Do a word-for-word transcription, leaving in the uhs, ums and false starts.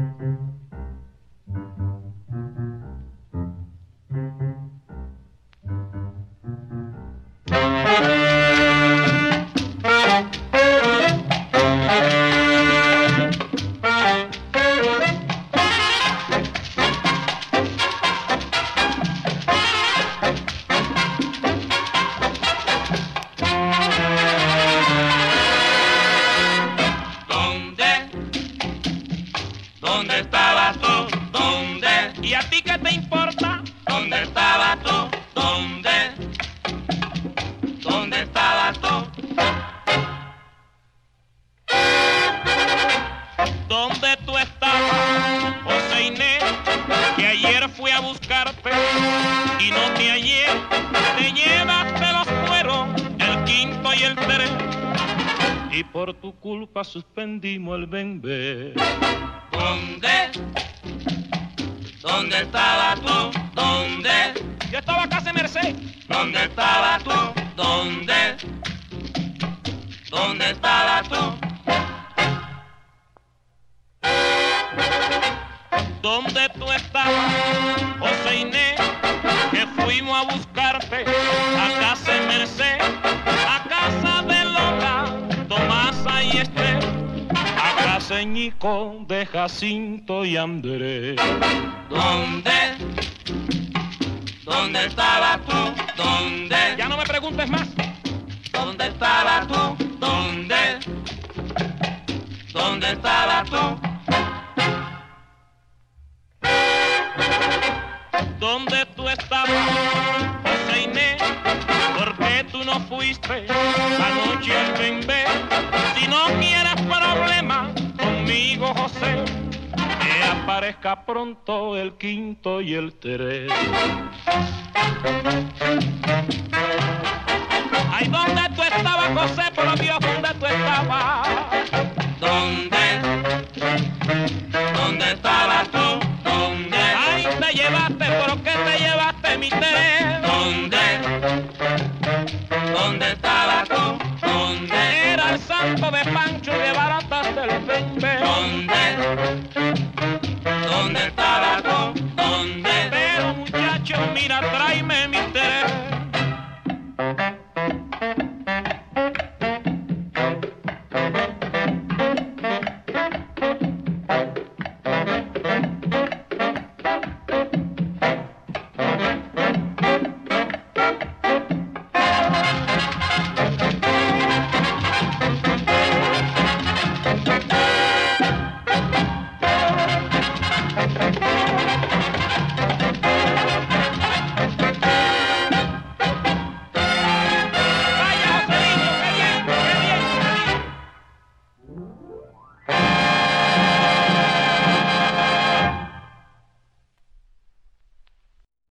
¿Dónde estabas tú? ¿Dónde? ¿Y a ti qué te importa? ¿Dónde estabas tú? ¿Dónde? ¿Dónde estabas tú? ¿Dónde tú estabas, José Inés? Que ayer fui a buscarte y no te hallé. Te llevaste los cueros, el quinto y el tres, y por tu culpa suspendimos el bembé. ¿Dónde? ¿Dónde estabas tú? ¿Dónde? Yo estaba acá en Merced. ¿Dónde estabas tú? ¿Dónde? ¿Dónde estabas tú? ¿Dónde tú estabas, José Inés? Que fuimos a buscarte a casa en Merced, a casa de Lola, Tomasa y Esther, a casa en Ñico de Jacinto y Andrés. ¿Dónde? ¿Dónde estabas tú? ¿Dónde? Ya no me preguntes más. ¿Dónde estabas tú? ¿Dónde? ¿Dónde estabas tú? ¿Dónde tú estabas, José Inés? ¿Por qué tú no fuiste anoche al bembé? Si no quieres problemas conmigo, José, que aparezca pronto el quinto y el tres. Ay, ¿dónde tú estabas, José? Por Dios, ¿dónde tú estabas? ¿Dónde?